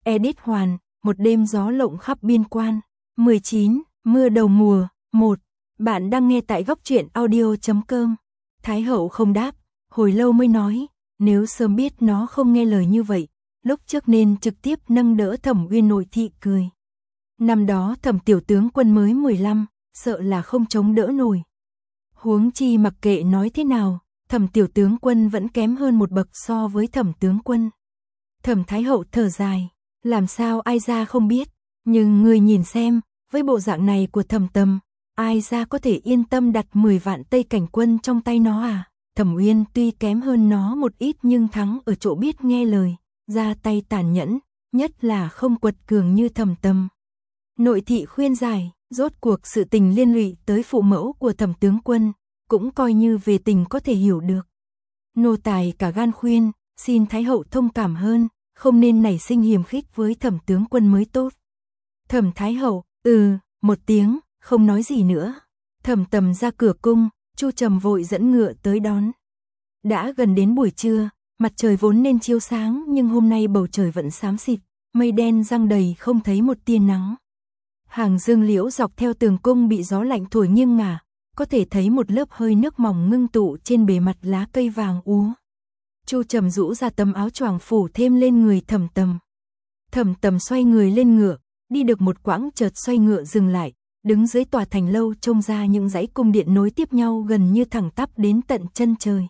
Edit Hoàn, một đêm gió lộng khắp biên quan. 19. Mưa đầu mùa. 1. Bạn đang nghe tại góc truyện audio.com. Thái hậu không đáp, hồi lâu mới nói, nếu sớm biết nó không nghe lời như vậy, lúc trước nên trực tiếp nâng đỡ Thẩm Uyên nội thị cười. Năm đó Thẩm tiểu tướng quân mới 15, sợ là không chống đỡ nổi. Huống chi mặc kệ nói thế nào, Thẩm tiểu tướng quân vẫn kém hơn một bậc so với Thẩm tướng quân. Thẩm Thái hậu thở dài, làm sao ai ra không biết, nhưng người nhìn xem, với bộ dạng này của Thẩm Tầm, ai ra có thể yên tâm đặt 10 vạn Tây Cảnh quân trong tay nó à? Thẩm Uyên tuy kém hơn nó một ít nhưng thắng ở chỗ biết nghe lời, ra tay tàn nhẫn, nhất là không quật cường như Thẩm Tầm. Nội thị khuyên giải, rốt cuộc sự tình liên lụy tới phụ mẫu của Thẩm tướng quân, cũng coi như về tình có thể hiểu được. Nô tài cả gan khuyên, xin Thái hậu thông cảm hơn, không nên nảy sinh hiềm khích với Thẩm tướng quân mới tốt. Thẩm Thái hậu, một tiếng, không nói gì nữa. Thẩm Tầm ra cửa cung, Chu Trầm vội dẫn ngựa tới đón. Đã gần đến buổi trưa, mặt trời vốn nên chiếu sáng nhưng hôm nay bầu trời vẫn xám xịt, mây đen giăng đầy không thấy một tia nắng. Hàng dương liễu dọc theo tường cung bị gió lạnh thổi nghiêng ngả, có thể thấy một lớp hơi nước mỏng ngưng tụ trên bề mặt lá cây vàng úa. Chu Trầm rũ ra tấm áo choàng phủ thêm lên người Thẩm Tầm. Thẩm Tầm xoay người lên ngựa, đi được một quãng chợt xoay ngựa dừng lại, đứng dưới tòa thành lâu trông ra những dãy cung điện nối tiếp nhau gần như thẳng tắp đến tận chân trời.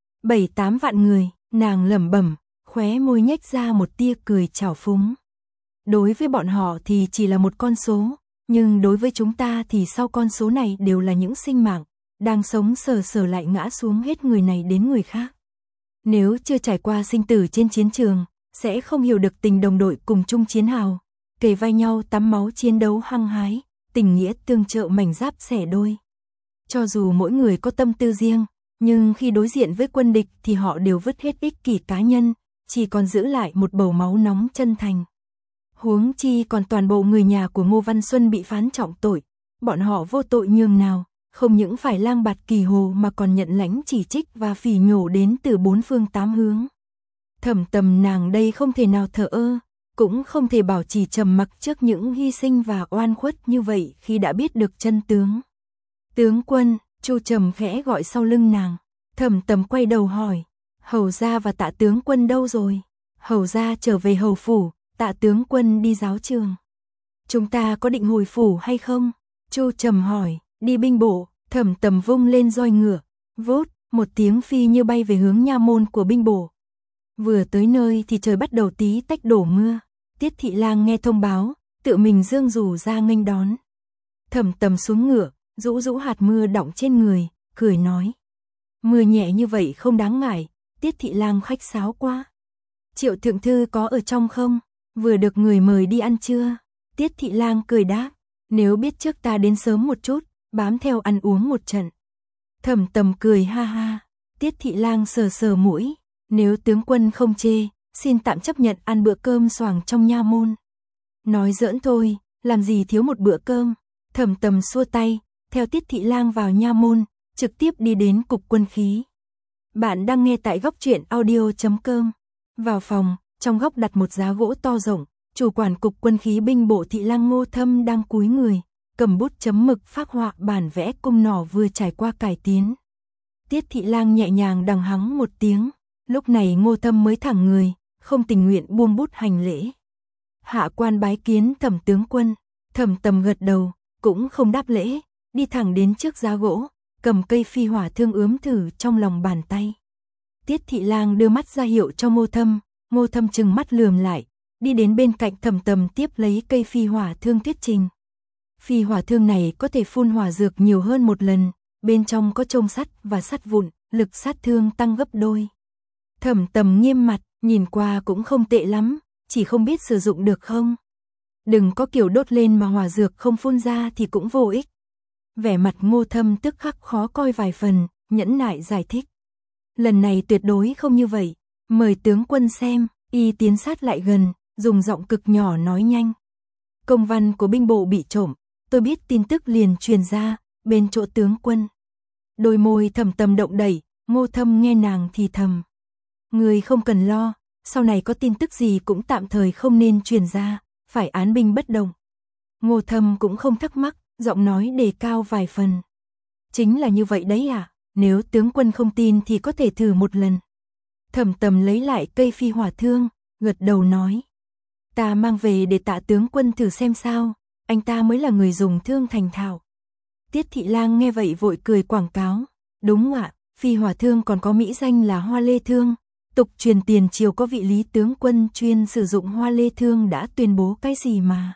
7-8 vạn người, nàng lẩm bẩm, khóe môi nhếch ra một tia cười trào phúng. Đối với bọn họ thì chỉ là một con số, nhưng đối với chúng ta thì sau con số này đều là những sinh mạng, đang sống sờ sờ lại ngã xuống hết người này đến người khác. Nếu chưa trải qua sinh tử trên chiến trường, sẽ không hiểu được tình đồng đội cùng chung chiến hào, kề vai nhau tắm máu chiến đấu hăng hái, tình nghĩa tương trợ mảnh giáp xẻ đôi. Cho dù mỗi người có tâm tư riêng, nhưng khi đối diện với quân địch thì họ đều vứt hết ích kỷ cá nhân, chỉ còn giữ lại một bầu máu nóng chân thành. Huống chi còn toàn bộ người nhà của Ngô Văn Xuân bị phán trọng tội, bọn họ vô tội nhường nào, không những phải lang bạt kỳ hồ mà còn nhận lãnh chỉ trích và phỉ nhổ đến từ 4 phương 8 hướng. Thẩm Tầm nàng đây không thể nào thờ ơ, cũng không thể bảo trì trầm mặc trước những hy sinh và oan khuất như vậy khi đã biết được chân tướng. Tướng quân, Chu Trầm khẽ gọi sau lưng nàng. Thẩm Tầm quay đầu hỏi, hầu gia và Tạ tướng quân đâu rồi? Hầu gia trở về hầu phủ, Tạ tướng quân đi giáo trường. Chúng ta có định hồi phủ hay không? Chu Trầm hỏi, đi binh bộ. Thẩm Tầm vung lên roi ngựa, vốt, một tiếng phi như bay về hướng nha môn của binh bộ. Vừa tới nơi thì trời bắt đầu tí tách đổ mưa. Tiết Thị Lang nghe thông báo, tự mình dương rủ ra nghênh đón. Thẩm Tầm xuống ngựa, rũ rũ hạt mưa đọng trên người, cười nói. Mưa nhẹ như vậy không đáng ngại, Tiết Thị Lang khách sáo quá. Triệu thượng thư có ở trong không? Vừa được người mời đi ăn trưa. Tiết Thị Lang cười đáp, nếu biết trước ta đến sớm một chút, bám theo ăn uống một trận. Thẩm Tầm cười ha ha. Tiết Thị Lang sờ sờ mũi, nếu tướng quân không chê, xin tạm chấp nhận ăn bữa cơm xoàng trong nha môn. Nói giỡn thôi, làm gì thiếu một bữa cơm. Thẩm Tầm xua tay, theo Tiết Thị Lang vào nha môn, trực tiếp đi đến cục quân khí. Bạn đang nghe tại góc truyện audio.com. Vào phòng, trong góc đặt một giá gỗ to rộng, chủ quản cục quân khí binh bộ Thị Lang Ngô Thâm đang cúi người, cầm bút chấm mực phác họa bản vẽ cung nỏ vừa trải qua cải tiến. Tiết Thị Lang nhẹ nhàng đằng hắng một tiếng, lúc này Ngô Thâm mới thẳng người, không tình nguyện buông bút hành lễ. Hạ quan bái kiến Thẩm tướng quân. Thẩm Tầm gật đầu, cũng không đáp lễ, đi thẳng đến trước giá gỗ, cầm cây phi hỏa thương ướm thử trong lòng bàn tay. Tiết Thị Lang đưa mắt ra hiệu cho Ngô Thâm trừng mắt lườm lại, đi đến bên cạnh Thẩm Tầm tiếp lấy cây phi hỏa thương thuyết trình. Phi hỏa thương này có thể phun hỏa dược nhiều hơn một lần, bên trong có chông sắt và sắt vụn, lực sát thương tăng gấp đôi. Thẩm Tầm nghiêm mặt, nhìn qua cũng không tệ lắm, chỉ không biết sử dụng được không. Đừng có kiểu đốt lên mà hỏa dược không phun ra thì cũng vô ích. Vẻ mặt Ngô Thâm tức khắc khó coi vài phần, nhẫn nại giải thích. Lần này tuyệt đối không như vậy, mời tướng quân xem. Y tiến sát lại gần, dùng giọng cực nhỏ nói nhanh. Công văn của binh bộ bị trộm, tôi biết tin tức liền truyền ra, bên chỗ tướng quân. Đôi môi Thẩm Tầm động đẩy, Ngô Thâm nghe nàng thì thầm. Người không cần lo, sau này có tin tức gì cũng tạm thời không nên truyền ra, phải án binh bất động. Ngô Thâm cũng không thắc mắc, giọng nói đề cao vài phần. Chính là như vậy đấy à, nếu tướng quân không tin thì có thể thử một lần. Thẩm Tầm lấy lại cây phi hỏa thương, gật đầu nói. Ta mang về để Tạ tướng quân thử xem sao, anh ta mới là người dùng thương thành thạo. Tiết Thị Lang nghe vậy vội cười quảng cáo. Đúng ạ, phi hỏa thương còn có mỹ danh là hoa lê thương. Tục truyền tiền triều có vị Lý tướng quân chuyên sử dụng hoa lê thương đã tuyên bố cái gì mà.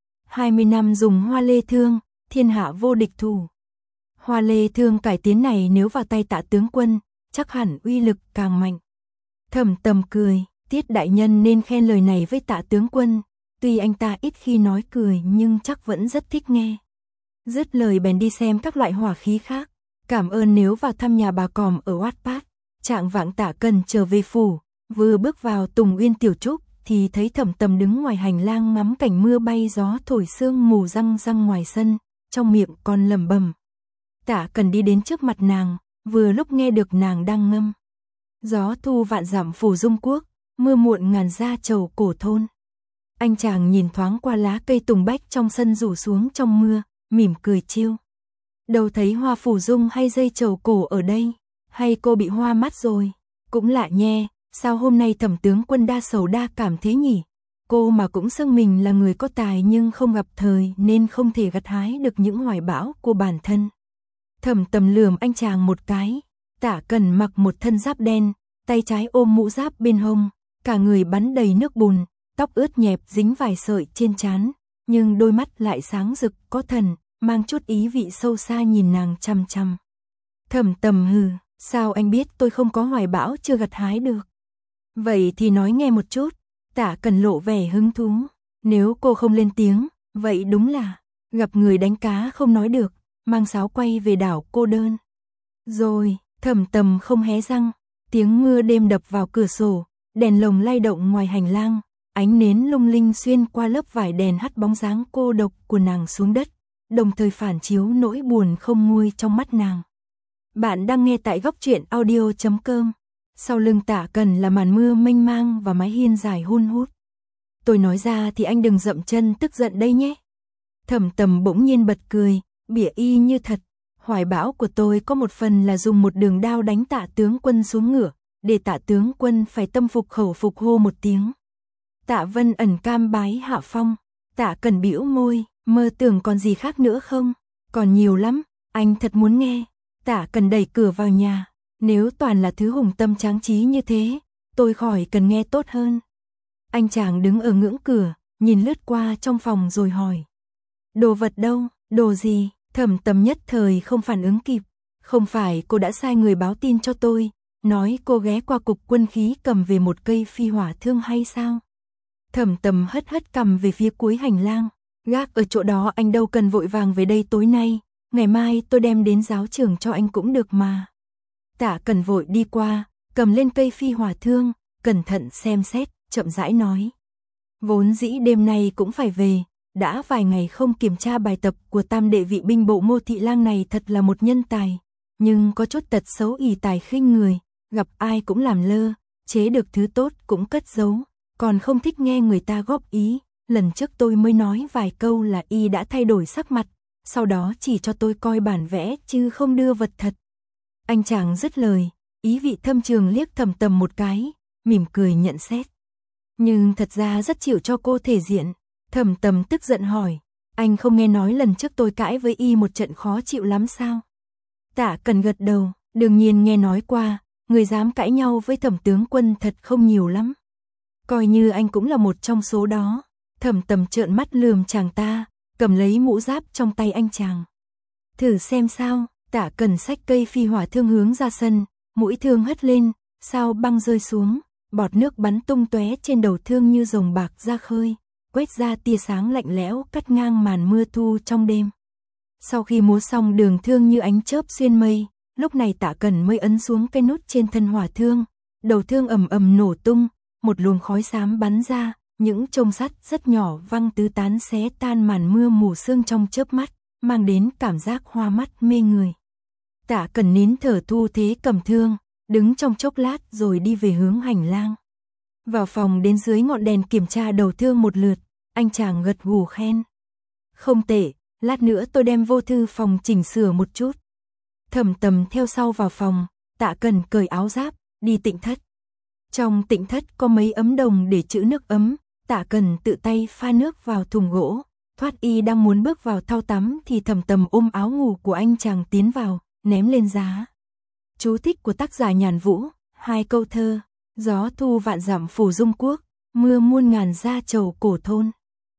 20 năm dùng hoa lê thương, thiên hạ vô địch thủ. Hoa lê thương cải tiến này nếu vào tay Tạ tướng quân, chắc hẳn uy lực càng mạnh. Thẩm Tầm cười, Tiết đại nhân nên khen lời này với Tạ tướng quân, tuy anh ta ít khi nói cười nhưng chắc vẫn rất thích nghe. Dứt lời bèn đi xem các loại hỏa khí khác, cảm ơn nếu vào thăm nhà bà Còm ở Oát Pát. Trạng vạng Tạ Cần trở về phủ, vừa bước vào Tùng Uyên Tiểu Trúc thì thấy Thẩm Tầm đứng ngoài hành lang ngắm cảnh mưa bay gió thổi sương mù răng răng ngoài sân, trong miệng còn lẩm bẩm. Tạ Cần đi đến trước mặt nàng, vừa lúc nghe được nàng đang ngâm. Gió thu vạn dặm phủ dung quốc, mưa muộn ngàn gia trầu cổ thôn. Anh chàng nhìn thoáng qua lá cây tùng bách trong sân rủ xuống trong mưa, mỉm cười trêu. Đâu thấy hoa phủ dung hay dây trầu cổ ở đây, hay cô bị hoa mắt rồi? Cũng lạ nhé, sao hôm nay Thẩm tướng quân đa sầu đa cảm thế nhỉ? Cô mà cũng xưng mình là người có tài nhưng không gặp thời nên không thể gặt hái được những hoài bão của bản thân. Thẩm Tầm lườm anh chàng một cái. Tạ Cần mặc một thân giáp đen, tay trái ôm mũ giáp bên hông, cả người bắn đầy nước bùn, tóc ướt nhẹp dính vài sợi trên trán, nhưng đôi mắt lại sáng rực có thần, mang chút ý vị sâu xa nhìn nàng chăm chăm. Thẩm Tầm hừ, sao anh biết tôi không có hoài bão chưa gặt hái được? Vậy thì nói nghe một chút. Tạ Cần lộ vẻ hứng thú. Nếu cô không lên tiếng, vậy đúng là gặp người đánh cá không nói được, mang sáo quay về đảo cô đơn. Rồi, Thẩm Tầm không hé răng, tiếng mưa đêm đập vào cửa sổ, đèn lồng lay động ngoài hành lang, ánh nến lung linh xuyên qua lớp vải đèn hắt bóng dáng cô độc của nàng xuống đất, đồng thời phản chiếu nỗi buồn không nguôi trong mắt nàng. Bạn đang nghe tại góc truyện audio.com. Sau lưng Tạ Cần là màn mưa mênh mang và mái hiên dài hun hút. Tôi nói ra thì anh đừng dậm chân tức giận đây nhé. Thẩm Tầm bỗng nhiên bật cười, bỉa y như thật. Hoài bão của tôi có một phần là dùng một đường đao đánh Tạ tướng quân xuống ngựa, để Tạ tướng quân phải tâm phục khẩu phục hô một tiếng. Tạ Vân ẩn cam bái hạ phong. Tạ Cần bĩu môi, mơ tưởng còn gì khác nữa không? Còn nhiều lắm, anh thật muốn nghe. Tạ Cần đẩy cửa vào nhà. Nếu toàn là thứ hùng tâm tráng trí như thế, tôi khỏi cần nghe tốt hơn. Anh chàng đứng ở ngưỡng cửa, nhìn lướt qua trong phòng rồi hỏi. Đồ vật đâu, đồ gì? Thẩm Tầm nhất thời không phản ứng kịp. Không phải cô đã sai người báo tin cho tôi, nói cô ghé qua cục quân khí cầm về một cây phi hỏa thương hay sao? Thẩm Tầm hất hất cằm về phía cuối hành lang. Gác ở chỗ đó, anh đâu cần vội vàng về đây tối nay, ngày mai tôi đem đến giáo trường cho anh cũng được mà. Tạ Cần vội đi qua, cầm lên cây phi hỏa thương, cẩn thận xem xét, chậm rãi nói. Vốn dĩ đêm nay cũng phải về, đã vài ngày không kiểm tra bài tập của tam đệ vị binh bộ Ngô Thị Lang này thật là một nhân tài, nhưng có chút tật xấu ỷ tài khinh người, gặp ai cũng làm lơ, chế được thứ tốt cũng cất giấu, còn không thích nghe người ta góp ý. Lần trước tôi mới nói vài câu là y đã thay đổi sắc mặt, sau đó chỉ cho tôi coi bản vẽ chứ không đưa vật thật. Anh chàng dứt lời, ý vị thâm trường liếc Thẩm Tầm một cái, mỉm cười nhận xét. Nhưng thật ra rất chịu cho cô thể diện. Thẩm Tầm tức giận hỏi, anh không nghe nói lần trước tôi cãi với y một trận khó chịu lắm sao? Tạ Cần gật đầu, đương nhiên nghe nói qua, người dám cãi nhau với Thẩm tướng quân thật không nhiều lắm. Coi như anh cũng là một trong số đó. Thẩm Tầm trợn mắt lườm chàng ta, cầm lấy mũ giáp trong tay anh chàng. Thử xem sao. Tạ Cần xách cây phi hỏa thương hướng ra sân, mũi thương hất lên, sao băng rơi xuống, bọt nước bắn tung tóe trên đầu thương như rồng bạc ra khơi, quét ra tia sáng lạnh lẽo cắt ngang màn mưa thu trong đêm. Sau khi múa xong đường thương như ánh chớp xuyên mây, lúc này Tạ Cần mới ấn xuống cái nút trên thân hỏa thương, đầu thương ầm ầm nổ tung, một luồng khói xám bắn ra, những chông sắt rất nhỏ văng tứ tán xé tan màn mưa mù sương trong chớp mắt, mang đến cảm giác hoa mắt mê người. Tạ Cần nín thở thu thế cầm thương, đứng trong chốc lát rồi đi về hướng hành lang. Vào phòng đến dưới ngọn đèn kiểm tra đầu thương một lượt, anh chàng gật gù khen. Không tệ, lát nữa tôi đem vô thư phòng chỉnh sửa một chút. Thẩm Tầm theo sau vào phòng, Tạ Cần cởi áo giáp, đi tịnh thất. Trong tịnh thất có mấy ấm đồng để trữ nước ấm, Tạ Cần tự tay pha nước vào thùng gỗ. Thoát y đang muốn bước vào thau tắm thì Thẩm Tầm ôm áo ngủ của anh chàng tiến vào, ném lên giá. Chú thích của tác giả Nhàn Vũ, 2 câu thơ. Gió thu vạn dặm phủ dung quốc, mưa muôn ngàn ra chầu cổ thôn.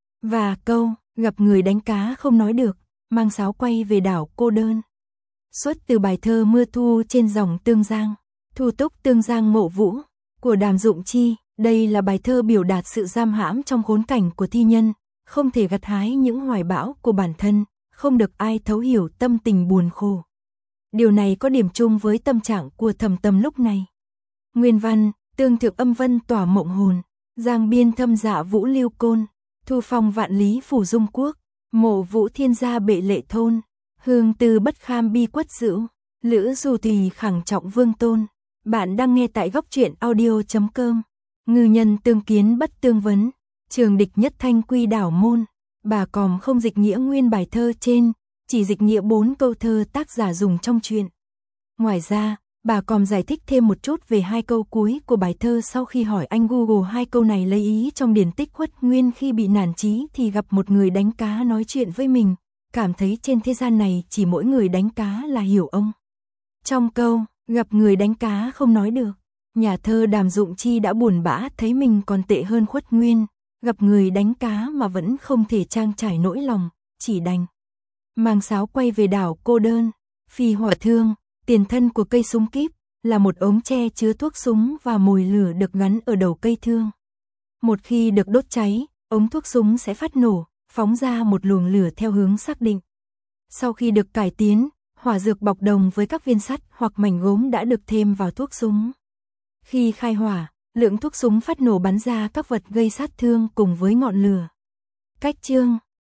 Và câu, gặp người đánh cá không nói được, mang sáo quay về đảo cô đơn. Xuất từ bài thơ Mưa thu trên dòng Tương Giang, Thu túc Tương Giang Mộ Vũ, của Đàm Dụng Chi. Đây là bài thơ biểu đạt sự giam hãm trong khốn cảnh của thi nhân, không thể gặt hái những hoài bão của bản thân, không được ai thấu hiểu tâm tình buồn khổ. Điều này có điểm chung với tâm trạng của Thẩm Tầm lúc này. Nguyên văn, tương thượng âm vân tỏa mộng hồn, giang biên thâm dạ vũ lưu côn, thu phong vạn lý phủ dung quốc, mộ vũ thiên gia bệ lệ thôn, hương từ bất kham bi quất dữ, lữ dù tùy khẳng trọng vương tôn. Bạn đang nghe tại góc truyện audio.com. Ngư nhân tương kiến bất tương vấn, trường địch nhất thanh quy đảo môn. Bà Còm không dịch nghĩa nguyên bài thơ trên, chỉ dịch nghĩa 4 câu thơ tác giả dùng trong truyện. Ngoài ra, bà Còm giải thích thêm một chút về 2 câu cuối của bài thơ sau khi hỏi anh Google 2 câu này lấy ý trong điển tích Khuất Nguyên khi bị nản chí thì gặp một người đánh cá nói chuyện với mình, cảm thấy trên thế gian này chỉ mỗi người đánh cá là hiểu ông. Trong câu, gặp người đánh cá không nói được, nhà thơ Đàm Dụng Chi đã buồn bã thấy mình còn tệ hơn Khuất Nguyên, gặp người đánh cá mà vẫn không thể trang trải nỗi lòng, chỉ đành mang sáo quay về đảo cô đơn. Phi hỏa thương, tiền thân của cây súng kíp, là một ống tre chứa thuốc súng và mồi lửa được gắn ở đầu cây thương. Một khi được đốt cháy, ống thuốc súng sẽ phát nổ, phóng ra một luồng lửa theo hướng xác định. Sau khi được cải tiến, hỏa dược bọc đồng với các viên sắt hoặc mảnh gốm đã được thêm vào thuốc súng. Khi khai hỏa, lượng thuốc súng phát nổ bắn ra các vật gây sát thương cùng với ngọn lửa. Cách chương